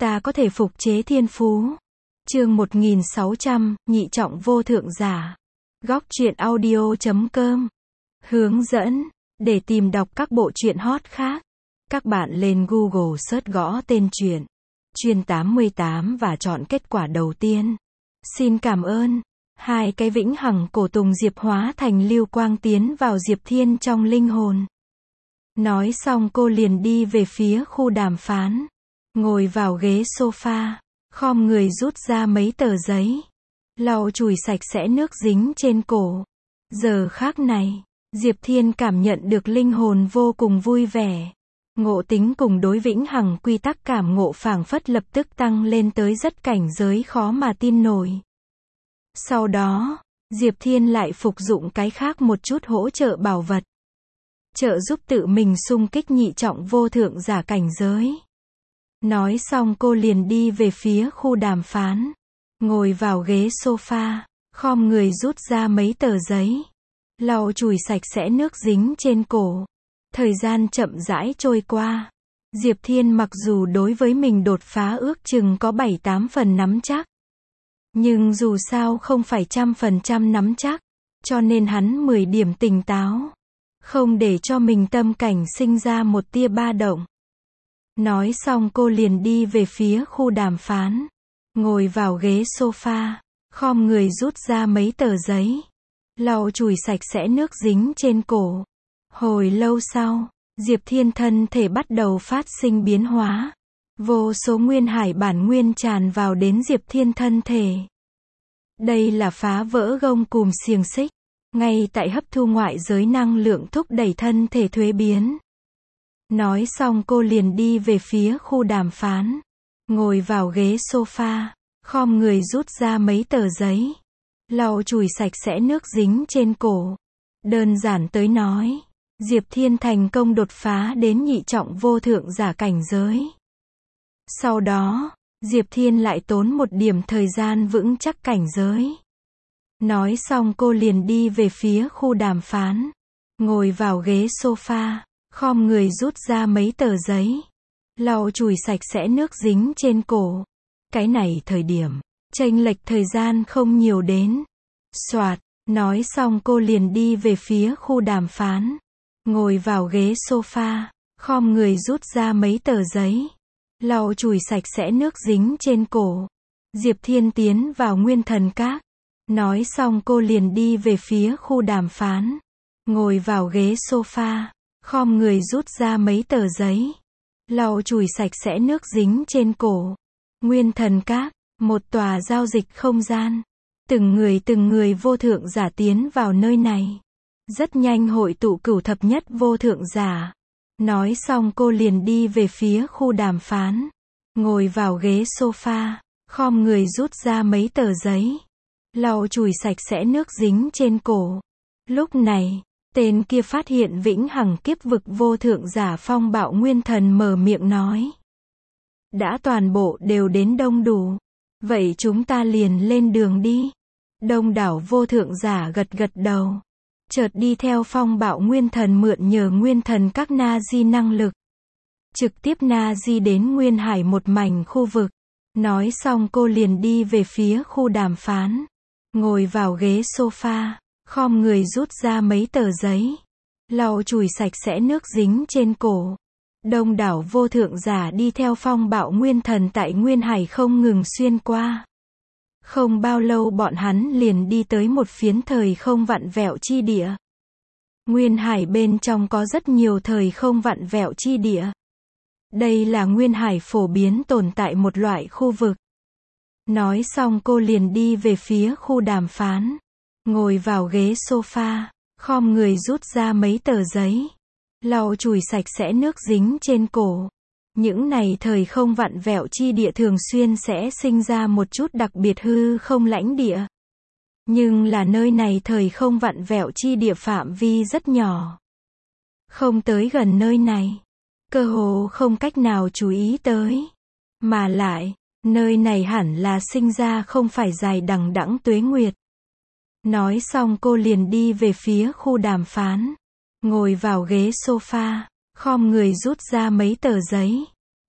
ta có thể phục chế thiên phú. Chương 1600, nhị trọng vô thượng giả. Góc truyện audio.com. Hướng dẫn. Để tìm đọc các bộ truyện hot khác, các bạn lên Google search gõ tên truyện Chuyên 88 và chọn kết quả đầu tiên. Xin cảm ơn. Hai cái vĩnh hằng cổ tùng diệp hóa thành lưu quang tiến vào Diệp Thiên trong linh hồn. Nói xong cô liền đi về phía khu đàm phán. Ngồi vào ghế sofa, khom người rút ra mấy tờ giấy, lau chùi sạch sẽ nước dính trên cổ. Giờ khác này, Diệp Thiên cảm nhận được linh hồn vô cùng vui vẻ. Ngộ tính cùng đối vĩnh hằng quy tắc cảm ngộ phảng phất lập tức tăng lên tới rất cảnh giới khó mà tin nổi. Sau đó, Diệp Thiên lại phục dụng cái khác một chút hỗ trợ bảo vật, trợ giúp tự mình xung kích nhị trọng vô thượng giả cảnh giới. Nói xong cô liền đi về phía khu đàm phán. Ngồi vào ghế sofa, khom người rút ra mấy tờ giấy, lau chùi sạch sẽ nước dính trên cổ. Thời gian chậm rãi trôi qua. Diệp Thiên mặc dù đối với mình đột phá ước chừng có 7-8 phần nắm chắc, nhưng dù sao không phải 100% nắm chắc, cho nên hắn 10 điểm tỉnh táo, không để cho mình tâm cảnh sinh ra một tia ba động. Nói xong cô liền đi về phía khu đàm phán. Ngồi vào ghế sofa, khom người rút ra mấy tờ giấy, lau chùi sạch sẽ nước dính trên cổ. Hồi lâu sau, Diệp Thiên thân thể bắt đầu phát sinh biến hóa. Vô số nguyên hải bản nguyên tràn vào đến Diệp Thiên thân thể. Đây là phá vỡ gông cùm xiềng xích, ngay tại hấp thu ngoại giới năng lượng thúc đẩy thân thể thuế biến. Nói xong cô liền đi về phía khu đàm phán. Ngồi vào ghế sofa, khom người rút ra mấy tờ giấy, lau chùi sạch sẽ nước dính trên cổ. Đơn giản tới nói, Diệp Thiên thành công đột phá đến nhị trọng vô thượng giả cảnh giới. Sau đó, Diệp Thiên lại tốn một điểm thời gian vững chắc cảnh giới. Nói xong cô liền đi về phía khu đàm phán. Ngồi vào ghế sofa, khom người rút ra mấy tờ giấy, lau chùi sạch sẽ nước dính trên cổ. Cái này thời điểm, chênh lệch thời gian không nhiều đến. Soạt, nói xong cô liền đi về phía khu đàm phán. Ngồi vào ghế sofa, khom người rút ra mấy tờ giấy, lau chùi sạch sẽ nước dính trên cổ. Diệp Thiên tiến vào nguyên thần các. Nói xong cô liền đi về phía khu đàm phán. Ngồi vào ghế sofa, khom người rút ra mấy tờ giấy, lau chùi sạch sẽ nước dính trên cổ. Nguyên thần các, một tòa giao dịch không gian. Từng người vô thượng giả tiến vào nơi này. Rất nhanh hội tụ cửu thập nhất vô thượng giả. Nói xong cô liền đi về phía khu đàm phán. Ngồi vào ghế sofa, khom người rút ra mấy tờ giấy, lau chùi sạch sẽ nước dính trên cổ. Lúc này, tên kia phát hiện vĩnh hằng kiếp vực vô thượng giả Phong Bạo Nguyên Thần mở miệng nói. Đã toàn bộ đều đến đông đủ. Vậy chúng ta liền lên đường đi. Đông đảo vô thượng giả gật gật đầu. Chợt đi theo Phong Bạo Nguyên Thần mượn nhờ nguyên thần các na-di năng lực. Trực tiếp na-di đến Nguyên Hải một mảnh khu vực. Nói xong cô liền đi về phía khu đàm phán. Ngồi vào ghế sofa, khom người rút ra mấy tờ giấy, lau chùi sạch sẽ nước dính trên cổ. Đông đảo vô thượng giả đi theo Phong Bạo Nguyên Thần tại Nguyên Hải không ngừng xuyên qua. Không bao lâu bọn hắn liền đi tới một phiến thời không vặn vẹo chi địa. Nguyên Hải bên trong có rất nhiều thời không vặn vẹo chi địa. Đây là Nguyên Hải phổ biến tồn tại một loại khu vực. Nói xong cô liền đi về phía khu đàm phán. Ngồi vào ghế sofa, khom người rút ra mấy tờ giấy, lau chùi sạch sẽ nước dính trên cổ. Những này thời không vặn vẹo chi địa thường xuyên sẽ sinh ra một chút đặc biệt hư không lãnh địa. Nhưng là nơi này thời không vặn vẹo chi địa phạm vi rất nhỏ. Không tới gần nơi này, cơ hồ không cách nào chú ý tới. Mà lại, nơi này hẳn là sinh ra không phải dài đằng đẵng tuế nguyệt. Nói xong cô liền đi về phía khu đàm phán. Ngồi vào ghế sofa, khom người rút ra mấy tờ giấy,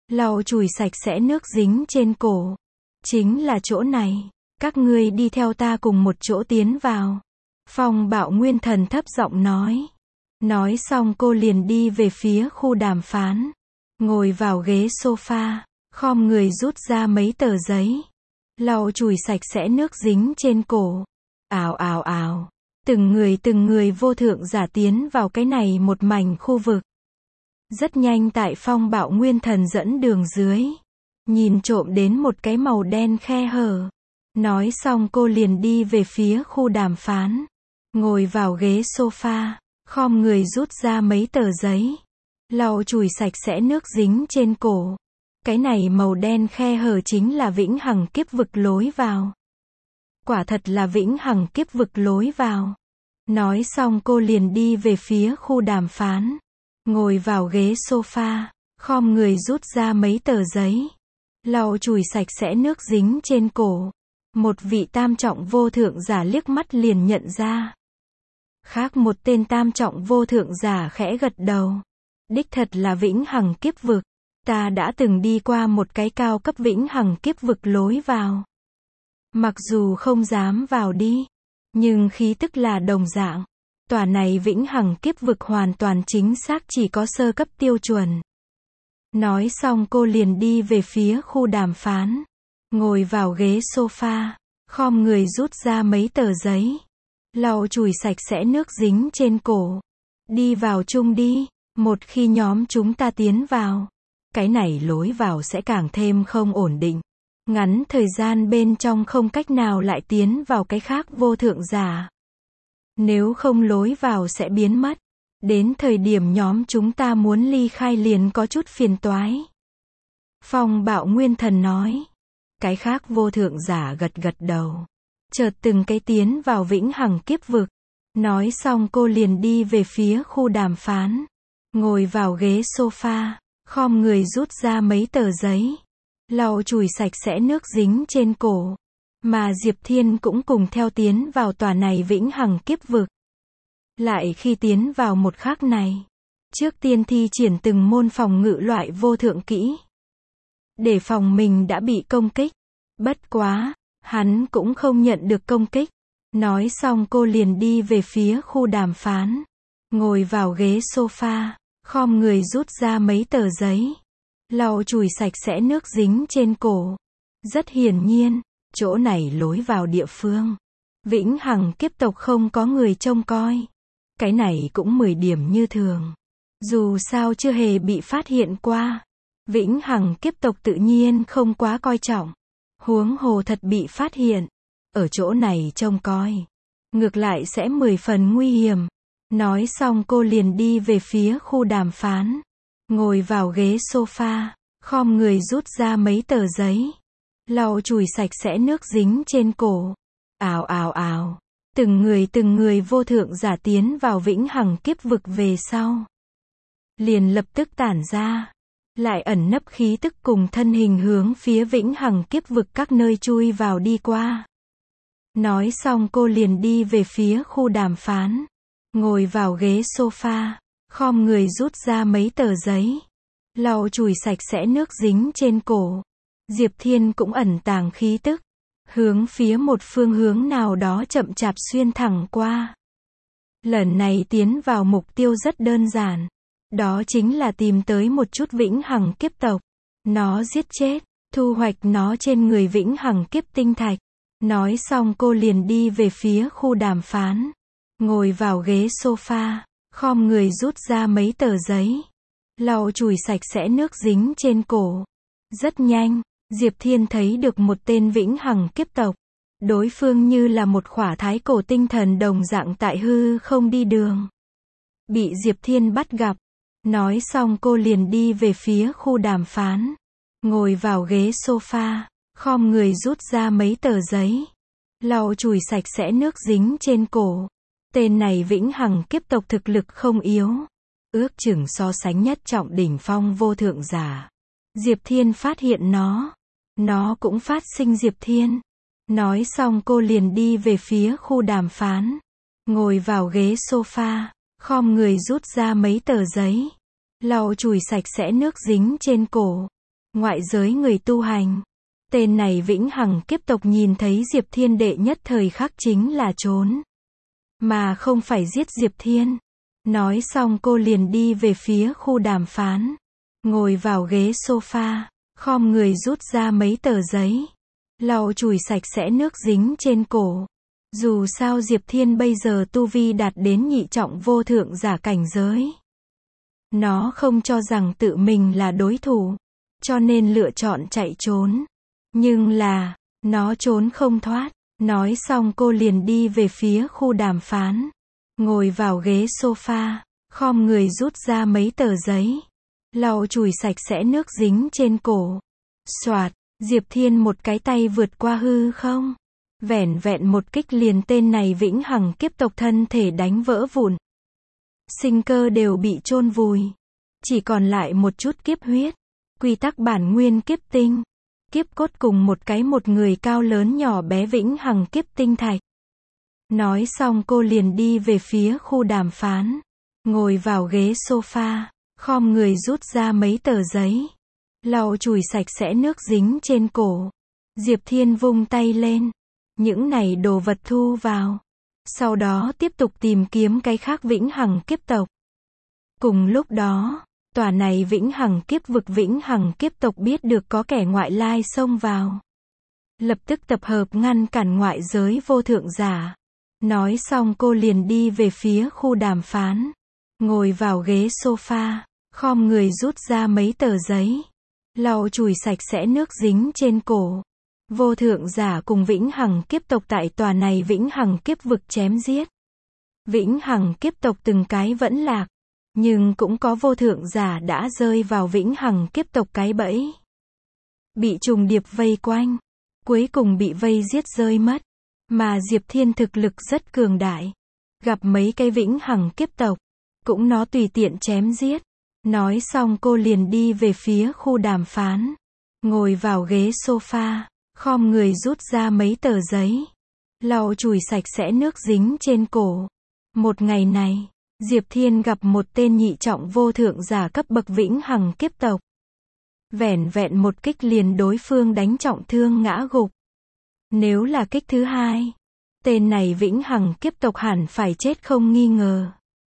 lau chùi sạch sẽ nước dính trên cổ. Chính là chỗ này. Các ngươi đi theo ta cùng một chỗ tiến vào. Phong Bạo Nguyên Thần thấp giọng nói. Nói xong cô liền đi về phía khu đàm phán. Ngồi vào ghế sofa, khom người rút ra mấy tờ giấy. Lau chùi sạch sẽ nước dính trên cổ. Ào ào ào. Từng người vô thượng giả tiến vào cái này một mảnh khu vực. Rất nhanh tại Phong Bạo Nguyên Thần dẫn đường dưới. Nhìn trộm đến một cái màu đen khe hở. Nói xong cô liền đi về phía khu đàm phán. Ngồi vào ghế sofa, khom người rút ra mấy tờ giấy. Lau chùi sạch sẽ nước dính trên cổ. Cái này màu đen khe hở chính là vĩnh hằng kiếp vực lối vào. Quả thật là vĩnh hằng kiếp vực lối vào. Nói xong cô liền đi về phía khu đàm phán. Ngồi vào ghế sofa, khom người rút ra mấy tờ giấy. Lau chùi sạch sẽ nước dính trên cổ. Một vị tam trọng vô thượng giả liếc mắt liền nhận ra. Khác một tên tam trọng vô thượng giả khẽ gật đầu. Đích thật là vĩnh hằng kiếp vực. Ta đã từng đi qua một cái cao cấp vĩnh hằng kiếp vực lối vào. Mặc dù không dám vào đi, nhưng khí tức là đồng dạng. Tòa này vĩnh hằng kiếp vực hoàn toàn chính xác chỉ có sơ cấp tiêu chuẩn. Nói xong cô liền đi về phía khu đàm phán. Ngồi vào ghế sofa, khom người rút ra mấy tờ giấy. Lau chùi sạch sẽ nước dính trên cổ. Đi vào chung đi. Một khi nhóm chúng ta tiến vào, cái này lối vào sẽ càng thêm không ổn định. Ngắn thời gian bên trong không cách nào lại tiến vào cái khác vô thượng giả. Nếu không lối vào sẽ biến mất. Đến thời điểm nhóm chúng ta muốn ly khai liền có chút phiền toái. Phong Bạo Nguyên Thần nói. Cái khác vô thượng giả gật gật đầu. Chợt từng cái tiến vào vĩnh hằng kiếp vực. Nói xong cô liền đi về phía khu đàm phán. Ngồi vào ghế sofa, khom người rút ra mấy tờ giấy. Lau chùi sạch sẽ nước dính trên cổ. Mà Diệp Thiên cũng cùng theo tiến vào tòa này vĩnh hằng kiếp vực. Lại khi tiến vào một khắc này, trước tiên thi triển từng môn phòng ngự loại vô thượng kỹ. Để phòng mình đã bị công kích. Bất quá, hắn cũng không nhận được công kích. Nói xong cô liền đi về phía khu đàm phán. Ngồi vào ghế sofa, khom người rút ra mấy tờ giấy. Lau chùi sạch sẽ nước dính trên cổ. Rất hiển nhiên, chỗ này lối vào địa phương. Vĩnh hằng kiếp tộc không có người trông coi. Cái này cũng 10 điểm như thường. Dù sao chưa hề bị phát hiện qua. Vĩnh hằng kiếp tộc tự nhiên không quá coi trọng. Huống hồ thật bị phát hiện. Ở chỗ này trông coi. Ngược lại sẽ 10 phần nguy hiểm. Nói xong cô liền đi về phía khu đàm phán. Ngồi vào ghế sofa, khom người rút ra mấy tờ giấy. Lau chùi sạch sẽ nước dính trên cổ. Ào ào ào. Từng người vô thượng giả tiến vào vĩnh hằng kiếp vực về sau. Liền lập tức tản ra. Lại ẩn nấp khí tức cùng thân hình hướng phía vĩnh hằng kiếp vực các nơi chui vào đi qua. Nói xong cô liền đi về phía khu đàm phán. Ngồi vào ghế sofa, khom người rút ra mấy tờ giấy. Lau chùi sạch sẽ nước dính trên cổ. Diệp Thiên cũng ẩn tàng khí tức. Hướng phía một phương hướng nào đó chậm chạp xuyên thẳng qua. Lần này tiến vào mục tiêu rất đơn giản. Đó chính là tìm tới một chút vĩnh hằng kiếp tộc. Nó giết chết, thu hoạch nó trên người vĩnh hằng kiếp tinh thạch. Nói xong cô liền đi về phía khu đàm phán. Ngồi vào ghế sofa, khom người rút ra mấy tờ giấy. Lau chùi sạch sẽ nước dính trên cổ. Rất nhanh, Diệp Thiên thấy được một tên vĩnh hằng kiếp tộc. Đối phương như là một khỏa thái cổ tinh thần đồng dạng tại hư không đi đường. Bị Diệp Thiên bắt gặp. Nói xong cô liền đi về phía khu đàm phán. Ngồi vào ghế sofa, khom người rút ra mấy tờ giấy. Lau chùi sạch sẽ nước dính trên cổ. Tên này vĩnh hằng kiếp tộc thực lực không yếu. Ước chừng so sánh nhất trọng đỉnh phong vô thượng giả. Diệp Thiên phát hiện nó. Nó cũng phát sinh Diệp Thiên. Nói xong cô liền đi về phía khu đàm phán. Ngồi vào ghế sofa, khom người rút ra mấy tờ giấy. Lau chùi sạch sẽ nước dính trên cổ. ngoại giới người tu hành. Tên này vĩnh hằng kiếp tộc nhìn thấy Diệp Thiên đệ nhất thời khắc chính là trốn, mà không phải giết Diệp Thiên. Nói xong cô liền đi về phía khu đàm phán, ngồi vào ghế sofa, khom người rút ra mấy tờ giấy, lau chùi sạch sẽ nước dính trên cổ. Dù sao Diệp Thiên bây giờ tu vi đạt đến nhị trọng vô thượng giả cảnh giới. Nó không cho rằng tự mình là đối thủ, cho nên lựa chọn chạy trốn. Nhưng là, nó trốn không thoát. Nói xong cô liền đi về phía khu đàm phán, ngồi vào ghế sofa, khom người rút ra mấy tờ giấy, lau chùi sạch sẽ nước dính trên cổ. Soạt, Diệp Thiên một cái tay vượt qua hư không, vẻn vẹn một kích liền tên này vĩnh hằng kiếp tộc thân thể đánh vỡ vụn. Sinh cơ đều bị chôn vùi, chỉ còn lại một chút kiếp huyết, quy tắc bản nguyên kiếp tinh, kiếp cốt cùng một người cao lớn nhỏ bé vĩnh hằng kiếp tinh thạch. Nói xong cô liền đi về phía khu đàm phán, ngồi vào ghế sofa, khom người rút ra mấy tờ giấy, lau chùi sạch sẽ nước dính trên cổ. Diệp Thiên vung tay lên, những này đồ vật thu vào, sau đó tiếp tục tìm kiếm cái khác vĩnh hằng kiếp tộc. Cùng lúc đó, tòa này vĩnh hằng kiếp vực vĩnh hằng kiếp tộc biết được có kẻ ngoại lai xông vào, lập tức tập hợp ngăn cản ngoại giới vô thượng giả. Nói xong cô liền đi về phía khu đàm phán, ngồi vào ghế sofa, khom người rút ra mấy tờ giấy, lau chùi sạch sẽ nước dính trên cổ. Vô thượng giả cùng vĩnh hằng kiếp tộc tại tòa này vĩnh hằng kiếp vực chém giết. Vĩnh hằng kiếp tộc từng cái vẫn lạc, nhưng cũng có vô thượng giả đã rơi vào vĩnh hằng kiếp tộc cái bẫy, bị trùng điệp vây quanh, cuối cùng bị vây giết rơi mất. Mà Diệp Thiên thực lực rất cường đại, gặp mấy cái vĩnh hằng kiếp tộc, cũng nó tùy tiện chém giết. Nói xong cô liền đi về phía khu đàm phán, ngồi vào ghế sofa, khom người rút ra mấy tờ giấy, lau chùi sạch sẽ nước dính trên cổ. Một ngày này, Diệp Thiên gặp một tên nhị trọng vô thượng giả cấp bậc vĩnh hằng kiếp tộc. Vẻn vẹn một kích liền đối phương đánh trọng thương ngã gục. Nếu là kích thứ hai, tên này vĩnh hằng kiếp tộc hẳn phải chết không nghi ngờ.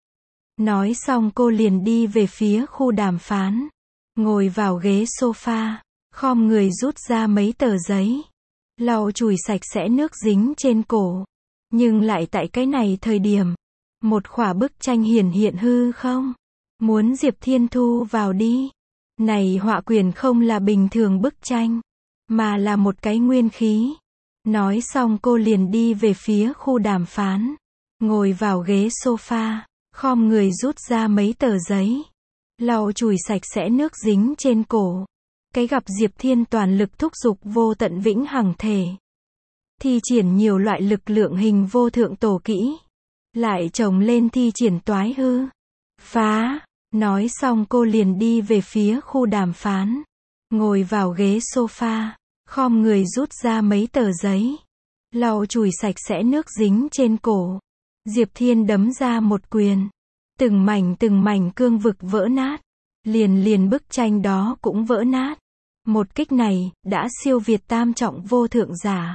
Nói xong cô liền đi về phía khu đàm phán, ngồi vào ghế sofa, khom người rút ra mấy tờ giấy, lau chùi sạch sẽ nước dính trên cổ. Nhưng lại tại cái này thời điểm, một khỏa bức tranh hiển hiện hư không, muốn Diệp Thiên thu vào đi. Này họa quyển không là bình thường bức tranh, mà là một cái nguyên khí. Nói xong cô liền đi về phía khu đàm phán, ngồi vào ghế sofa, khom người rút ra mấy tờ giấy, lau chùi sạch sẽ nước dính trên cổ. Cái gặp Diệp Thiên toàn lực thúc giục vô tận vĩnh hằng thể, thi triển nhiều loại lực lượng hình vô thượng tổ kỹ, lại chồng lên thi triển toái hư phá. Nói xong cô liền đi về phía khu đàm phán, ngồi vào ghế sofa, khom người rút ra mấy tờ giấy, lau chùi sạch sẽ nước dính trên cổ. Diệp Thiên đấm ra một quyền, từng mảnh cương vực vỡ nát, liền bức tranh đó cũng vỡ nát. Một kích này đã siêu việt tam trọng vô thượng giả,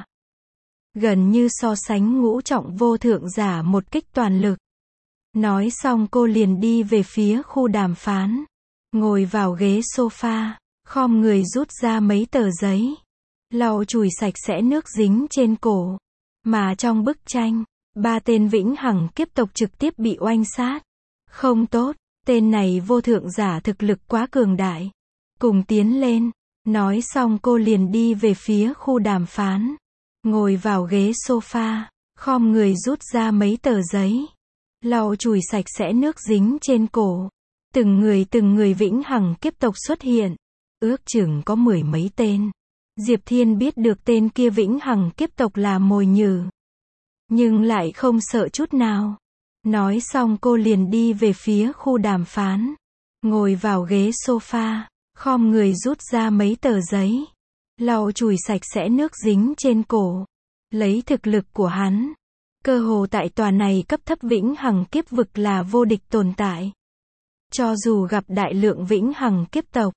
gần như so sánh ngũ trọng vô thượng giả một kích toàn lực. Nói xong cô liền đi về phía khu đàm phán, ngồi vào ghế sofa, khom người rút ra mấy tờ giấy, lau chùi sạch sẽ nước dính trên cổ. Mà trong bức tranh, ba tên vĩnh hằng kiếp tộc trực tiếp bị oanh sát. Không tốt, tên này vô thượng giả thực lực quá cường đại, cùng tiến lên. Nói xong cô liền đi về phía khu đàm phán, ngồi vào ghế sofa, khom người rút ra mấy tờ giấy, lau chùi sạch sẽ nước dính trên cổ. Từng người vĩnh hằng kiếp tộc xuất hiện, ước chừng có mười mấy tên. Diệp Thiên biết được tên kia vĩnh hằng kiếp tộc là mồi nhử, nhưng lại không sợ chút nào. Nói xong cô liền đi về phía khu đàm phán, ngồi vào ghế sofa, khom người rút ra mấy tờ giấy, lau chùi sạch sẽ nước dính trên cổ. Lấy thực lực của hắn, cơ hồ tại tòa này cấp thấp vĩnh hằng kiếp vực là vô địch tồn tại. Cho dù gặp đại lượng vĩnh hằng kiếp tộc,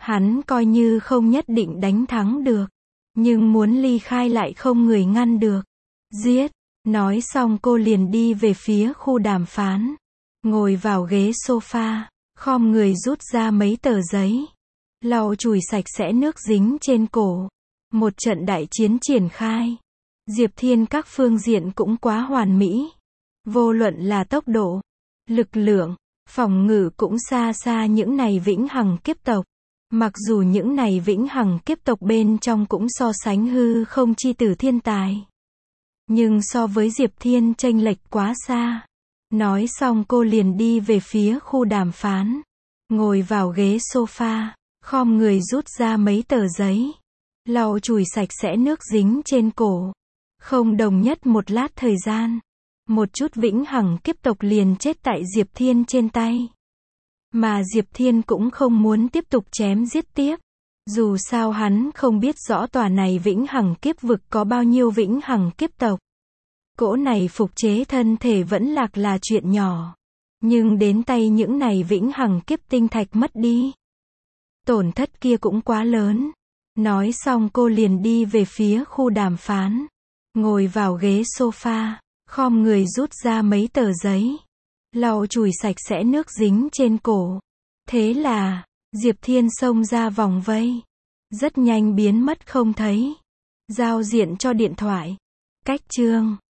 Hắn coi như không nhất định đánh thắng được. Nhưng muốn ly khai lại không người ngăn được. Giết. Nói xong cô liền đi về phía khu đàm phán. Ngồi vào ghế sofa. Khom người rút ra mấy tờ giấy. Lau chùi sạch sẽ nước dính trên cổ. Một trận đại chiến triển khai. Diệp Thiên các phương diện cũng quá hoàn mỹ. Vô luận là tốc độ, lực lượng, phòng ngự cũng xa xa những này vĩnh hằng kiếp tộc. Mặc dù những này vĩnh hằng kiếp tộc bên trong cũng so sánh hư không chi tử thiên tài. Nhưng so với Diệp Thiên chênh lệch quá xa. Nói xong cô liền đi về phía khu đàm phán. Ngồi vào ghế sofa, khom người rút ra mấy tờ giấy. Lau chùi sạch sẽ nước dính trên cổ. Không đồng nhất một lát thời gian. Một chút vĩnh hằng kiếp tộc liền chết tại Diệp Thiên trên tay. Mà Diệp Thiên cũng không muốn tiếp tục chém giết tiếp. Dù sao hắn không biết rõ tòa này vĩnh hằng kiếp vực có bao nhiêu vĩnh hằng kiếp tộc. Cỗ này phục chế thân thể vẫn lạc là chuyện nhỏ. Nhưng đến tay những này vĩnh hằng kiếp tinh thạch mất đi. Tổn thất kia cũng quá lớn. Nói xong cô liền đi về phía khu đàm phán. Ngồi vào ghế sofa. Khom người rút ra mấy tờ giấy. Lau chùi sạch sẽ nước dính trên cổ. Thế là, Diệp Thiên xông ra vòng vây. Rất nhanh biến mất không thấy. Giao diện cho điện thoại. Cách chương